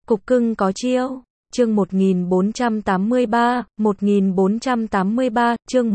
Cục cưng có chiêu. Chương 1483, chương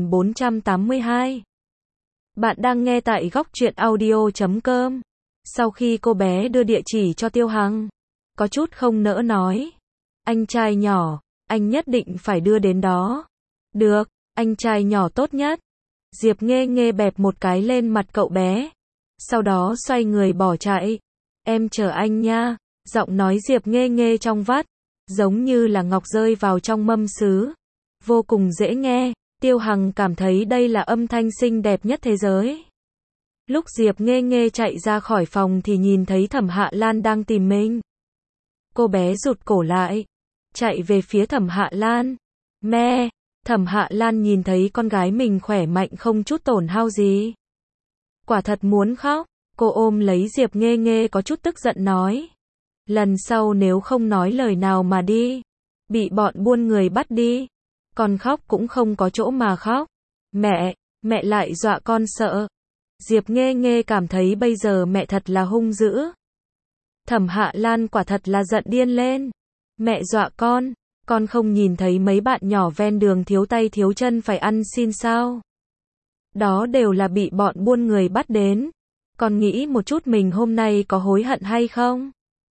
1482. Bạn đang nghe tại góc truyện audio.com. Sau khi cô bé đưa địa chỉ cho Tiêu Hằng, có chút không nỡ nói. Anh trai nhỏ, anh nhất định phải đưa đến đó. Được, anh trai nhỏ tốt nhất. Diệp Nghê Nghê bẹp một cái lên mặt cậu bé. Sau đó xoay người bỏ chạy. Em chờ anh nha. Giọng nói Diệp Nghê Nghê trong vắt, giống như là ngọc rơi vào trong mâm sứ. Vô cùng dễ nghe, Tiêu Hằng cảm thấy đây là âm thanh xinh đẹp nhất thế giới. Lúc Diệp Nghê Nghê chạy ra khỏi phòng thì nhìn thấy Thẩm Hạ Lan đang tìm mình. Cô bé rụt cổ lại, chạy về phía Thẩm Hạ Lan. Mẹ! Thẩm Hạ Lan nhìn thấy con gái mình khỏe mạnh không chút tổn hao gì. Quả thật muốn khóc, cô ôm lấy Diệp Nghê Nghê có chút tức giận nói. Lần sau nếu không nói lời nào mà đi, bị bọn buôn người bắt đi, con khóc cũng không có chỗ mà khóc. Mẹ lại dọa con sợ. Diệp Nghê Nghê cảm thấy bây giờ mẹ thật là hung dữ. Thẩm Hạ Lan quả thật là giận điên lên. Mẹ dọa con không nhìn thấy mấy bạn nhỏ ven đường thiếu tay thiếu chân phải ăn xin sao? Đó đều là bị bọn buôn người bắt đến. Con nghĩ một chút mình hôm nay có hối hận hay không?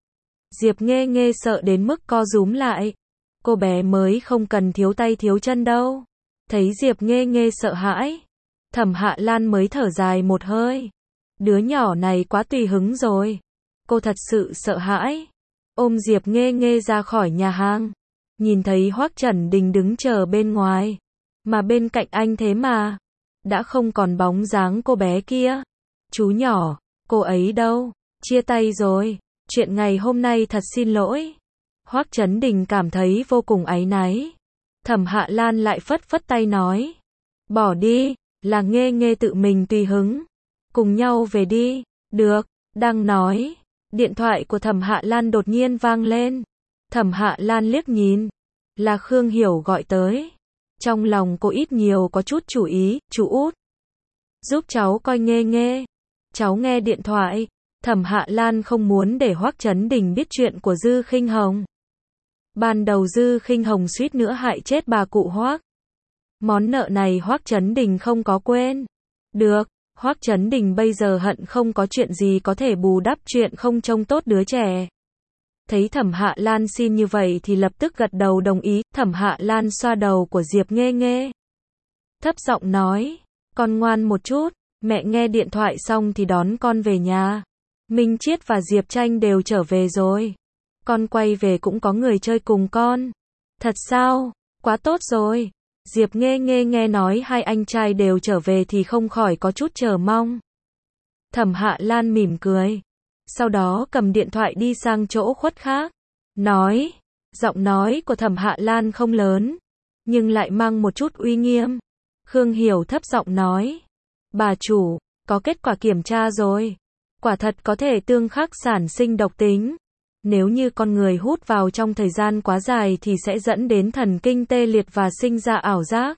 Diệp Nghê Nghê sợ đến mức co rúm lại. Cô bé mới không cần thiếu tay thiếu chân đâu. Thấy Diệp Nghê Nghê sợ hãi, Thẩm Hạ Lan mới thở dài một hơi. Đứa nhỏ này quá tùy hứng rồi. Cô thật sự sợ hãi. Ôm Diệp Nghê Nghê ra khỏi nhà hàng. Nhìn thấy Hoắc Trần Đình đứng chờ bên ngoài. Mà bên cạnh anh thế mà đã không còn bóng dáng cô bé kia. Chú nhỏ, cô ấy đâu? Chia tay rồi. Chuyện ngày hôm nay thật xin lỗi. Hoắc Trấn Đình cảm thấy vô cùng áy náy. Thẩm Hạ Lan lại phất phất tay nói. Bỏ đi, là Nghê Nghê tự mình tùy hứng. Cùng nhau về đi. Được, đang nói. Điện thoại của Thẩm Hạ Lan đột nhiên vang lên. Thẩm Hạ Lan liếc nhìn. Là Khương Hiểu gọi tới. Trong lòng cô ít nhiều có chút chủ ý. Chú út, giúp cháu coi Nghê Nghê. Cháu nghe điện thoại. Thẩm Hạ Lan không muốn để Hoắc Trấn Đình biết chuyện của Dư Khinh Hồng. Ban đầu Dư Khinh Hồng suýt nữa hại chết bà cụ Hoắc. Món nợ này Hoắc Trấn Đình không có quên. Được, Hoắc Trấn Đình bây giờ hận không có chuyện gì có thể bù đắp chuyện không trông tốt đứa trẻ. Thấy Thẩm Hạ Lan xin như vậy thì lập tức gật đầu đồng ý. Thẩm Hạ Lan xoa đầu của Diệp Nghê Nghê, thấp giọng nói, con ngoan một chút, mẹ nghe điện thoại xong thì đón con về nhà. Minh Chiết và Diệp Tranh đều trở về rồi. Con quay về cũng có người chơi cùng con. Thật sao? Quá tốt rồi. Diệp Nghê Nghê nghe nói hai anh trai đều trở về thì không khỏi có chút chờ mong. Thẩm Hạ Lan mỉm cười. Sau đó cầm điện thoại đi sang chỗ khuất khác. Nói. Giọng nói của Thẩm Hạ Lan không lớn, nhưng lại mang một chút uy nghiêm. Khương Hiểu thấp giọng nói. Bà chủ, có kết quả kiểm tra rồi. Quả thật có thể tương khắc sản sinh độc tính. Nếu như con người hút vào trong thời gian quá dài thì sẽ dẫn đến thần kinh tê liệt và sinh ra ảo giác.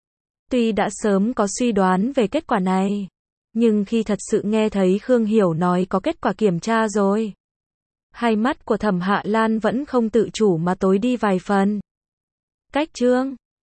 Tuy đã sớm có suy đoán về kết quả này, nhưng khi thật sự nghe thấy Khương Hiểu nói có kết quả kiểm tra rồi, hai mắt của Thẩm Hạ Lan vẫn không tự chủ mà tối đi vài phần. Cách chương